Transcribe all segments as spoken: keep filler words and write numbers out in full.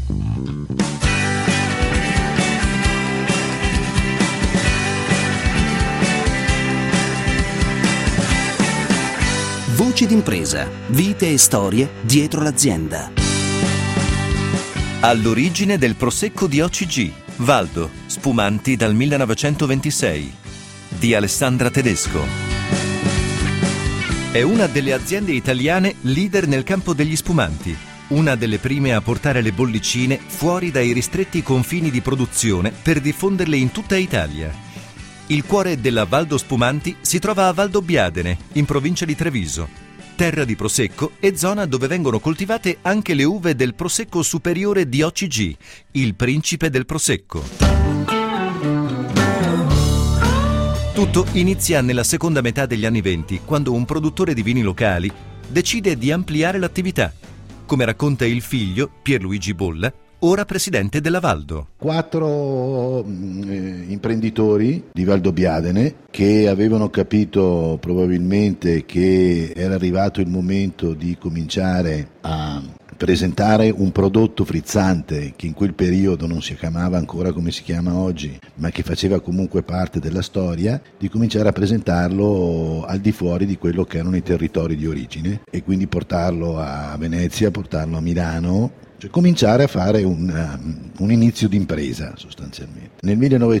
Voci d'impresa, vite e storie dietro l'azienda. All'origine del Prosecco di O C G, Valdo, spumanti dal millenovecentoventisei, di Alessandra Tedesco. È una delle aziende italiane leader nel campo degli spumanti, una delle prime a portare le bollicine fuori dai ristretti confini di produzione per diffonderle in tutta Italia. Il cuore della Valdo Spumanti si trova a Valdobbiadene, in provincia di Treviso, terra di Prosecco e zona dove vengono coltivate anche le uve del Prosecco superiore di O C G, il principe del Prosecco. Tutto inizia nella seconda metà degli anni venti, quando un produttore di vini locali decide di ampliare l'attività, come racconta il figlio Pierluigi Bolla, ora presidente della Valdo. Quattro eh, imprenditori di Valdobbiadene che avevano capito probabilmente che era arrivato il momento di cominciare a presentare un prodotto frizzante che in quel periodo non si chiamava ancora come si chiama oggi, ma che faceva comunque parte della storia, di cominciare a presentarlo al di fuori di quello che erano i territori di origine e quindi portarlo a Venezia, portarlo a Milano. Cioè cominciare a fare un, um, un inizio di impresa sostanzialmente. Nel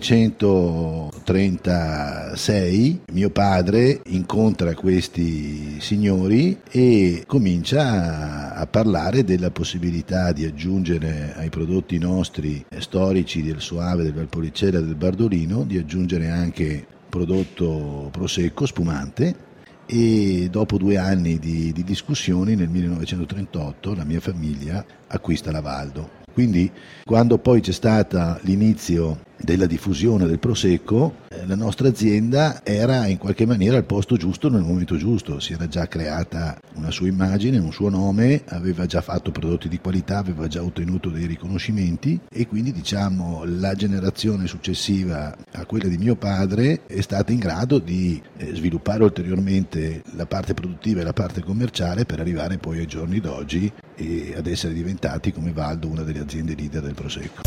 millenovecentotrentasei mio padre incontra questi signori e comincia a, a parlare della possibilità di aggiungere ai prodotti nostri storici del Soave, del Valpolicella e del Bardolino, di aggiungere anche prodotto prosecco spumante. E dopo due anni di, di discussioni nel millenovecentotrentotto la mia famiglia acquista la Valdo. Quindi quando poi c'è stato l'inizio della diffusione del Prosecco, eh, la nostra azienda era in qualche maniera al posto giusto nel momento giusto, si era già creata una sua immagine, un suo nome, aveva già fatto prodotti di qualità, aveva già ottenuto dei riconoscimenti e quindi diciamo la generazione successiva a quella di mio padre è stata in grado di eh, sviluppare ulteriormente la parte produttiva e la parte commerciale per arrivare poi ai giorni d'oggi e ad essere diventati come Valdo una delle aziende leader del Prosecco.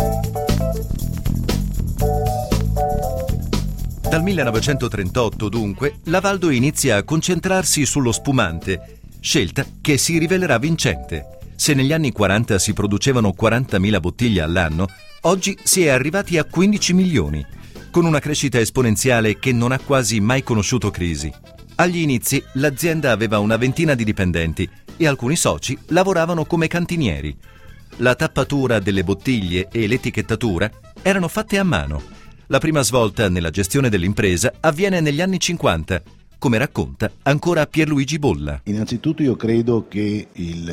Dal millenovecentotrentotto, dunque, la Valdo inizia a concentrarsi sullo spumante, scelta che si rivelerà vincente. Se negli anni quaranta si producevano quarantamila bottiglie all'anno, oggi si è arrivati a quindici milioni, con una crescita esponenziale che non ha quasi mai conosciuto crisi. Agli inizi l'azienda aveva una ventina di dipendenti e alcuni soci lavoravano come cantinieri. La tappatura delle bottiglie e l'etichettatura erano fatte a mano. La prima svolta nella gestione dell'impresa avviene negli anni cinquanta, come racconta ancora Pierluigi Bolla. Innanzitutto io credo che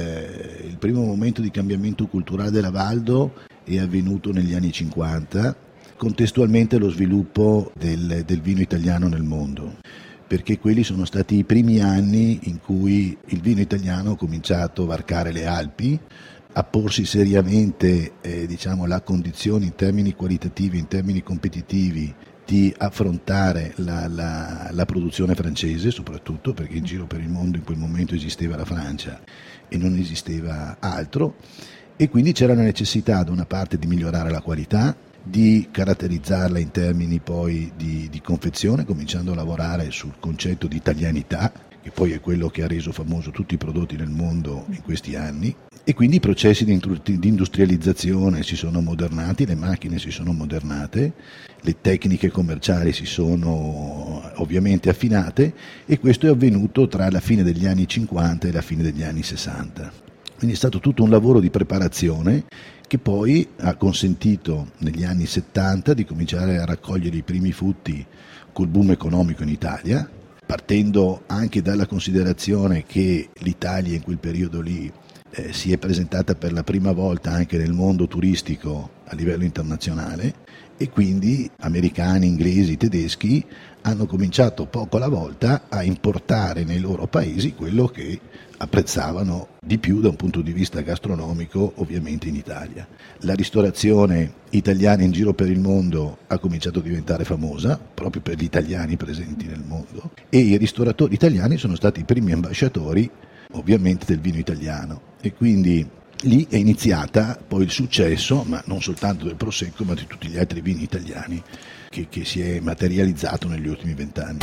il, il primo momento di cambiamento culturale della Valdo è avvenuto negli anni cinquanta, contestualmente allo sviluppo del, del vino italiano nel mondo, perché quelli sono stati i primi anni in cui il vino italiano ha cominciato a varcare le Alpi, a porsi seriamente eh, diciamo, la condizione in termini qualitativi, in termini competitivi, di affrontare la, la, la produzione francese, soprattutto perché in giro per il mondo in quel momento esisteva la Francia e non esisteva altro, e quindi c'era la necessità da una parte di migliorare la qualità, di caratterizzarla in termini poi di, di confezione, cominciando a lavorare sul concetto di italianità, che poi è quello che ha reso famoso tutti i prodotti nel mondo in questi anni, e quindi i processi di industrializzazione si sono modernati, le macchine si sono modernate, le tecniche commerciali si sono ovviamente affinate, e questo è avvenuto tra la fine degli anni cinquanta e la fine degli anni sessanta. Quindi è stato tutto un lavoro di preparazione che poi ha consentito negli anni settanta di cominciare a raccogliere i primi frutti col boom economico in Italia, partendo anche dalla considerazione che l'Italia in quel periodo lì eh, si è presentata per la prima volta anche nel mondo turistico a livello internazionale, e quindi americani, inglesi, tedeschi hanno cominciato poco alla volta a importare nei loro paesi quello che apprezzavano di più da un punto di vista gastronomico, ovviamente in Italia. La ristorazione italiana in giro per il mondo ha cominciato a diventare famosa proprio per gli italiani presenti nel mondo, e i ristoratori italiani sono stati i primi ambasciatori ovviamente del vino italiano, e quindi lì è iniziata poi il successo, ma non soltanto del Prosecco, ma di tutti gli altri vini italiani che, che si è materializzato negli ultimi vent'anni.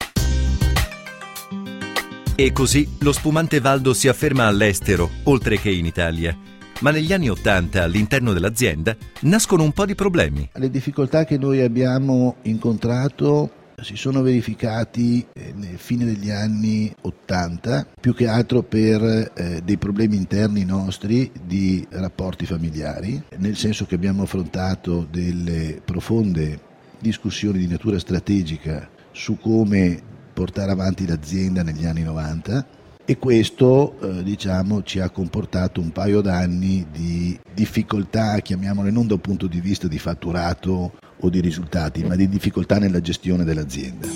E così lo spumante Valdo si afferma all'estero, oltre che in Italia. Ma negli anni Ottanta, all'interno dell'azienda, nascono un po' di problemi. Le difficoltà che noi abbiamo incontrato si sono verificati nel fine degli anni Ottanta, più che altro per eh, dei problemi interni nostri di rapporti familiari, nel senso che abbiamo affrontato delle profonde discussioni di natura strategica su come portare avanti l'azienda negli anni novanta, e questo eh, diciamo ci ha comportato un paio d'anni di difficoltà, chiamiamole non da un punto di vista di fatturato o di risultati, ma di difficoltà nella gestione dell'azienda.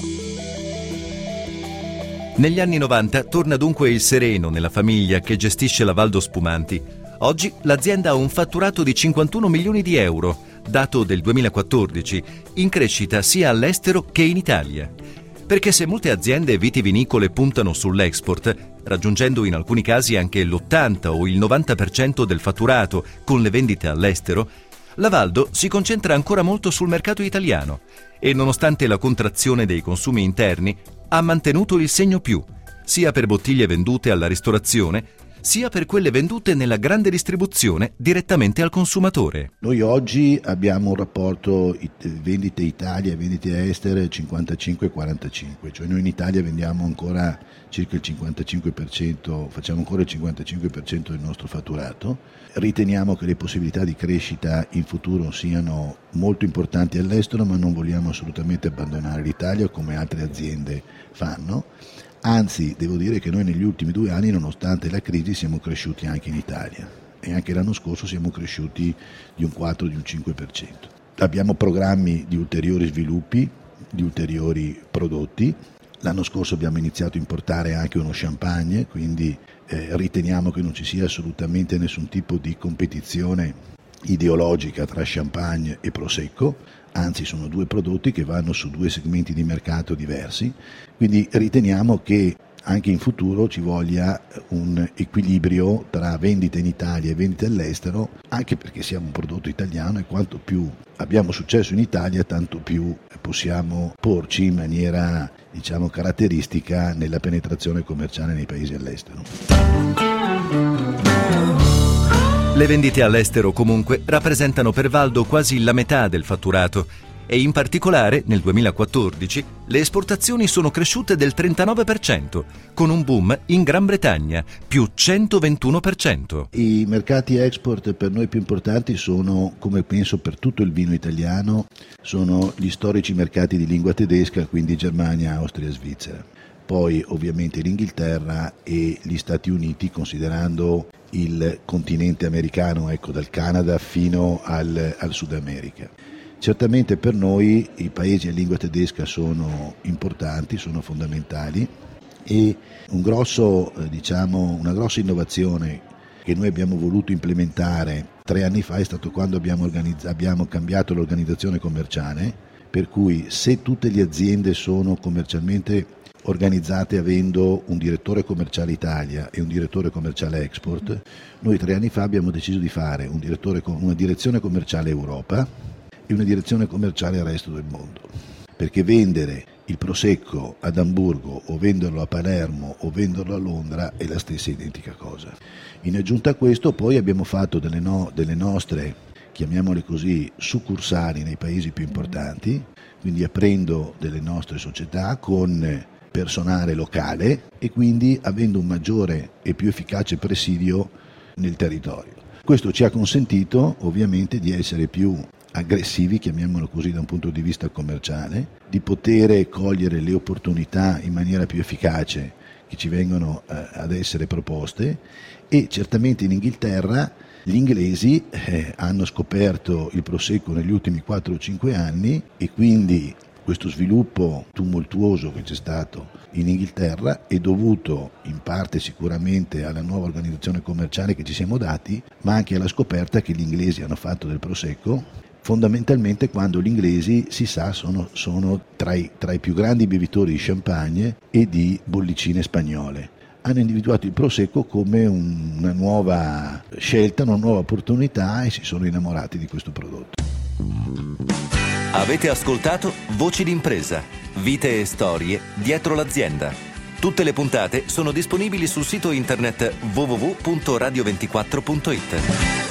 Negli anni novanta torna dunque il sereno nella famiglia che gestisce la Valdo Spumanti. Oggi l'azienda ha un fatturato di cinquantuno milioni di euro, dato del duemilaquattordici, in crescita sia all'estero che in Italia. Perché se molte aziende vitivinicole puntano sull'export, raggiungendo in alcuni casi anche l'ottanta o il novanta per cento del fatturato con le vendite all'estero, la Valdo si concentra ancora molto sul mercato italiano e, nonostante la contrazione dei consumi interni, ha mantenuto il segno più, sia per bottiglie vendute alla ristorazione, sia per quelle vendute nella grande distribuzione direttamente al consumatore. Noi oggi abbiamo un rapporto vendite Italia e vendite estere cinquantacinque quarantacinque, cioè noi in Italia vendiamo ancora circa il cinquantacinque per cento, facciamo ancora il cinquantacinque per cento del nostro fatturato. Riteniamo che le possibilità di crescita in futuro siano molto importanti all'estero, ma non vogliamo assolutamente abbandonare l'Italia come altre aziende fanno. Anzi, devo dire che noi negli ultimi due anni, nonostante la crisi, siamo cresciuti anche in Italia, e anche l'anno scorso siamo cresciuti di un quattro, di un cinque per cento. Abbiamo programmi di ulteriori sviluppi, di ulteriori prodotti. L'anno scorso abbiamo iniziato a importare anche uno champagne, quindi eh, riteniamo che non ci sia assolutamente nessun tipo di competizione ideologica tra champagne e prosecco, anzi sono due prodotti che vanno su due segmenti di mercato diversi, quindi riteniamo che anche in futuro ci voglia un equilibrio tra vendite in Italia e vendite all'estero, anche perché siamo un prodotto italiano e quanto più abbiamo successo in Italia, tanto più possiamo porci in maniera, diciamo, caratteristica nella penetrazione commerciale nei paesi all'estero. Le vendite all'estero comunque rappresentano per Valdo quasi la metà del fatturato e in particolare nel duemilaquattordici le esportazioni sono cresciute del trentanove per cento, con un boom in Gran Bretagna, più centoventuno per cento. I mercati export per noi più importanti sono, come penso per tutto il vino italiano, sono gli storici mercati di lingua tedesca, quindi Germania, Austria e Svizzera. Poi ovviamente l'Inghilterra e gli Stati Uniti, considerando il continente americano, ecco, dal Canada fino al, al Sud America. Certamente per noi i paesi a lingua tedesca sono importanti, sono fondamentali, e un grosso, eh, diciamo, una grossa innovazione che noi abbiamo voluto implementare tre anni fa è stato quando abbiamo, organizz- abbiamo cambiato l'organizzazione commerciale, per cui se tutte le aziende sono commercialmente organizzate avendo un direttore commerciale Italia e un direttore commerciale export, noi tre anni fa abbiamo deciso di fare un direttore, una direzione commerciale Europa e una direzione commerciale al resto del mondo, perché vendere il prosecco ad Amburgo o venderlo a Palermo o venderlo a Londra è la stessa identica cosa. In aggiunta a questo poi abbiamo fatto delle, no, delle nostre, chiamiamole così, succursali nei paesi più importanti, quindi aprendo delle nostre società con personale locale e quindi avendo un maggiore e più efficace presidio nel territorio. Questo ci ha consentito ovviamente di essere più aggressivi, chiamiamolo così, da un punto di vista commerciale, di poter cogliere le opportunità in maniera più efficace che ci vengono eh, ad essere proposte, e certamente in Inghilterra gli inglesi eh, hanno scoperto il prosecco negli ultimi quattro o cinque anni, e quindi questo sviluppo tumultuoso che c'è stato in Inghilterra è dovuto in parte sicuramente alla nuova organizzazione commerciale che ci siamo dati, ma anche alla scoperta che gli inglesi hanno fatto del prosecco, fondamentalmente quando gli inglesi, si sa, sono, sono tra, i, tra i più grandi bevitori di champagne e di bollicine spagnole. hanno individuato il Prosecco come un, una nuova scelta, una nuova opportunità e si sono innamorati di questo prodotto. Avete ascoltato Voci d'impresa, vite e storie dietro l'azienda. Tutte le puntate sono disponibili sul sito internet w w w punto radio ventiquattro punto it.